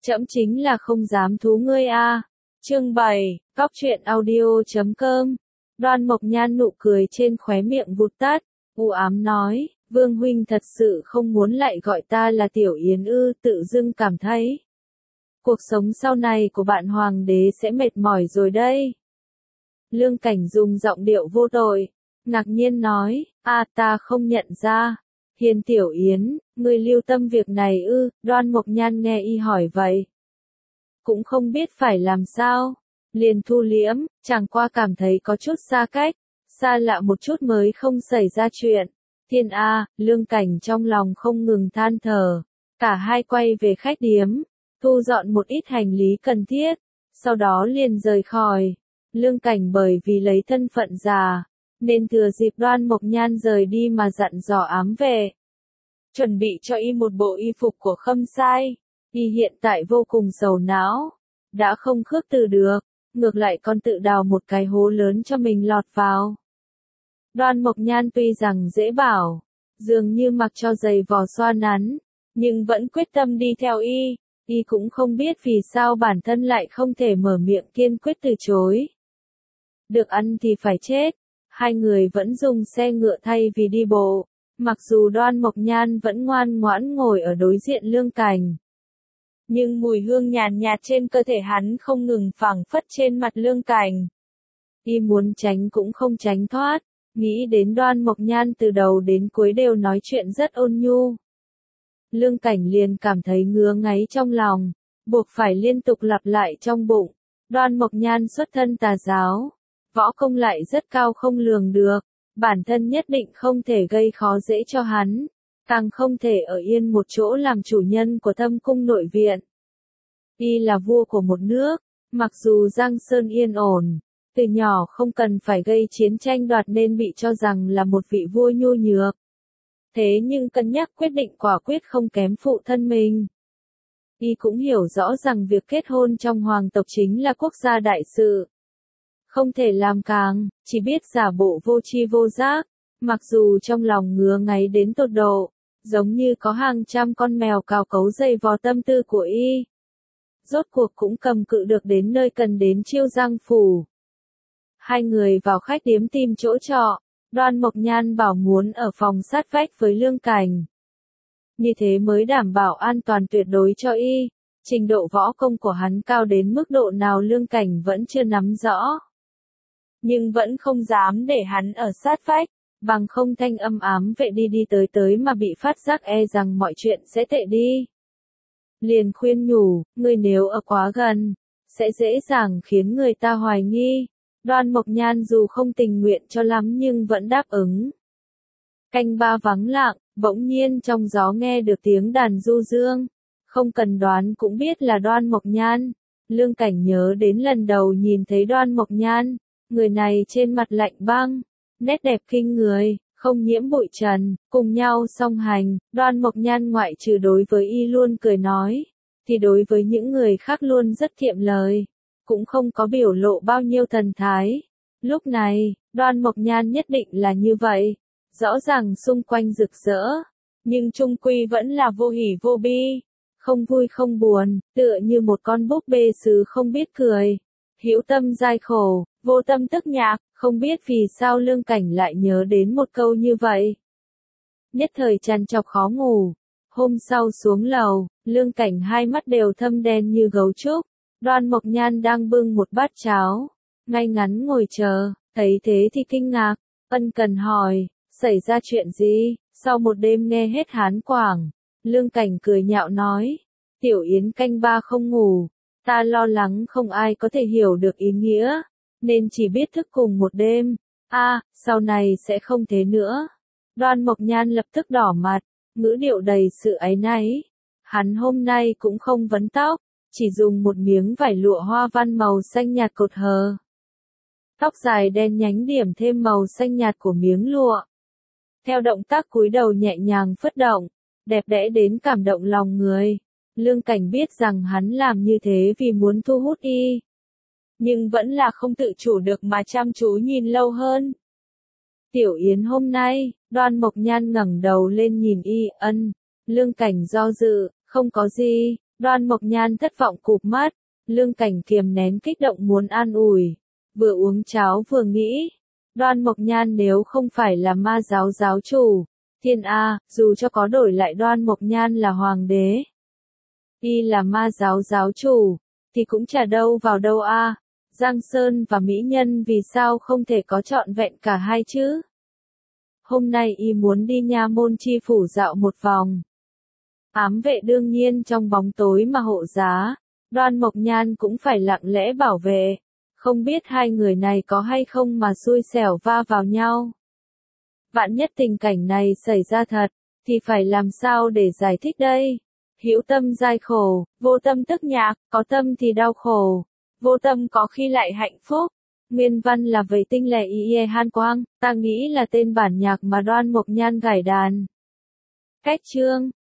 Trẫm chính là không dám thú ngươi a. Chương 7, Cóc truyện audio.com. Đoan Mộc Nhan nụ cười trên khóe miệng vụt tắt, u ám nói, Vương huynh thật sự không muốn lại gọi ta là Tiểu Yến ư, tự dưng cảm thấy cuộc sống sau này của bạn hoàng đế sẽ mệt mỏi rồi đây. Lương Cảnh dùng giọng điệu vô tội, ngạc nhiên nói, ta không nhận ra. Hiền Tiểu Yến, ngươi lưu tâm việc này ư? Đoan Mộc Nhan nghe y hỏi vậy, cũng không biết phải làm sao, liền thu liễm, chẳng qua cảm thấy có chút xa cách, xa lạ một chút mới không xảy ra chuyện. Thiên A, Lương Cảnh trong lòng không ngừng than thở, cả hai quay về khách điếm, thu dọn một ít hành lý cần thiết, sau đó liền rời khỏi. Lương Cảnh bởi vì lấy thân phận già, nên thừa dịp Đoan Mộc Nhan rời đi mà dặn dò ám vệ, chuẩn bị cho y một bộ y phục của Khâm Sai. Y hiện tại vô cùng sầu não, đã không khước từ được, ngược lại còn tự đào một cái hố lớn cho mình lọt vào. Đoan Mộc Nhan tuy rằng dễ bảo, dường như mặc cho giày vò xoa nắn, nhưng vẫn quyết tâm đi theo y. Y cũng không biết vì sao bản thân lại không thể mở miệng kiên quyết từ chối. Được ăn thì phải chết, hai người vẫn dùng xe ngựa thay vì đi bộ, mặc dù Đoan Mộc Nhan vẫn ngoan ngoãn ngồi ở đối diện Lương Cảnh. Nhưng mùi hương nhàn nhạt trên cơ thể hắn không ngừng phảng phất trên mặt Lương Cảnh. Y muốn tránh cũng không tránh thoát, nghĩ đến Đoan Mộc Nhan từ đầu đến cuối đều nói chuyện rất ôn nhu. Lương Cảnh liền cảm thấy ngứa ngáy trong lòng, buộc phải liên tục lặp lại trong bụng. Đoan Mộc Nhan xuất thân tà giáo, võ công lại rất cao không lường được, bản thân nhất định không thể gây khó dễ cho hắn, càng không thể ở yên một chỗ làm chủ nhân của Thâm cung nội viện. Y là vua của một nước, mặc dù Giang Sơn yên ổn, từ nhỏ không cần phải gây chiến tranh đoạt nên bị cho rằng là một vị vua nhu nhược. Thế nhưng cân nhắc quyết định quả quyết không kém phụ thân mình. Y cũng hiểu rõ rằng việc kết hôn trong hoàng tộc chính là quốc gia đại sự. Không thể làm càng, chỉ biết giả bộ vô tri vô giác, mặc dù trong lòng ngứa ngáy đến tột độ, giống như có hàng trăm con mèo cào cấu dày vò tâm tư của y. Rốt cuộc cũng cầm cự được đến nơi cần đến Chiêu Giang phủ. Hai người vào khách điếm tìm chỗ trọ, Đoan Mộc Nhan bảo muốn ở phòng sát vách với Lương Cảnh. Như thế mới đảm bảo an toàn tuyệt đối cho y, trình độ võ công của hắn cao đến mức độ nào Lương Cảnh vẫn chưa nắm rõ. Nhưng vẫn không dám để hắn ở sát vách, bằng không thanh âm ám vệ đi tới mà bị phát giác e rằng mọi chuyện sẽ tệ đi. Liền khuyên nhủ, ngươi nếu ở quá gần, sẽ dễ dàng khiến người ta hoài nghi. Đoan Mộc Nhan dù không tình nguyện cho lắm nhưng vẫn đáp ứng. Canh ba vắng lặng, bỗng nhiên trong gió nghe được tiếng đàn du dương. Không cần đoán cũng biết là Đoan Mộc Nhan. Lương Cảnh nhớ đến lần đầu nhìn thấy Đoan Mộc Nhan, người này trên mặt lạnh băng, nét đẹp kinh người, không nhiễm bụi trần, cùng nhau song hành. Đoan Mộc Nhan ngoại trừ đối với y luôn cười nói, thì đối với những người khác luôn rất kiệm lời, cũng không có biểu lộ bao nhiêu thần thái. Lúc này, Đoan Mộc Nhan nhất định là như vậy, rõ ràng xung quanh rực rỡ, nhưng chung quy vẫn là vô hỉ vô bi, không vui không buồn, tựa như một con búp bê sứ không biết cười. Hữu tâm giai khổ, vô tâm tức nhạc, không biết vì sao Lương Cảnh lại nhớ đến một câu như vậy. Nhất thời trằn trọc khó ngủ. Hôm sau xuống lầu, Lương Cảnh hai mắt đều thâm đen như gấu trúc. Đoan Mộc Nhan đang bưng một bát cháo, ngay ngắn ngồi chờ, thấy thế thì kinh ngạc, ân cần hỏi, xảy ra chuyện gì? Sau một đêm nghe hết Hán Quảng, Lương Cảnh cười nhạo nói, Tiểu Yến canh ba không ngủ, ta lo lắng không ai có thể hiểu được ý nghĩa, nên chỉ biết thức cùng một đêm. Sau này sẽ không thế nữa. Đoan Mộc Nhan lập tức đỏ mặt, ngữ điệu đầy sự áy náy. Hắn hôm nay cũng không vấn tóc, chỉ dùng một miếng vải lụa hoa văn màu xanh nhạt cột hờ. Tóc dài đen nhánh điểm thêm màu xanh nhạt của miếng lụa. Theo động tác cúi đầu nhẹ nhàng phất động, đẹp đẽ đến cảm động lòng người. Lương Cảnh biết rằng hắn làm như thế vì muốn thu hút y, nhưng vẫn là không tự chủ được mà chăm chú nhìn lâu hơn. Tiểu Yến hôm nay, Đoan Mộc Nhan ngẩng đầu lên nhìn y, Lương Cảnh do dự, không có gì, Đoan Mộc Nhan thất vọng cụp mắt, Lương Cảnh kiềm nén kích động muốn an ủi, vừa uống cháo vừa nghĩ. Đoan Mộc Nhan nếu không phải là ma giáo giáo chủ, thiên A, dù cho có đổi lại Đoan Mộc Nhan là hoàng đế, y là ma giáo giáo chủ, thì cũng chả đâu vào đâu a. Giang Sơn và mỹ nhân vì sao không thể có trọn vẹn cả hai chứ? Hôm nay y muốn đi nha môn chi phủ dạo một vòng. Ám vệ đương nhiên trong bóng tối mà hộ giá, Đoan Mộc Nhan cũng phải lặng lẽ bảo vệ, không biết hai người này có hay không mà xui xẻo va vào nhau. Vạn nhất tình cảnh này xảy ra thật, thì phải làm sao để giải thích đây? Hữu tâm giai khổ, vô tâm tức nhạc, có tâm thì đau khổ, vô tâm có khi lại hạnh phúc. Nguyên văn là vậy tinh lẻ y han quang, ta nghĩ là tên bản nhạc mà Đoan Mộc Nhan gảy đàn. Cách chương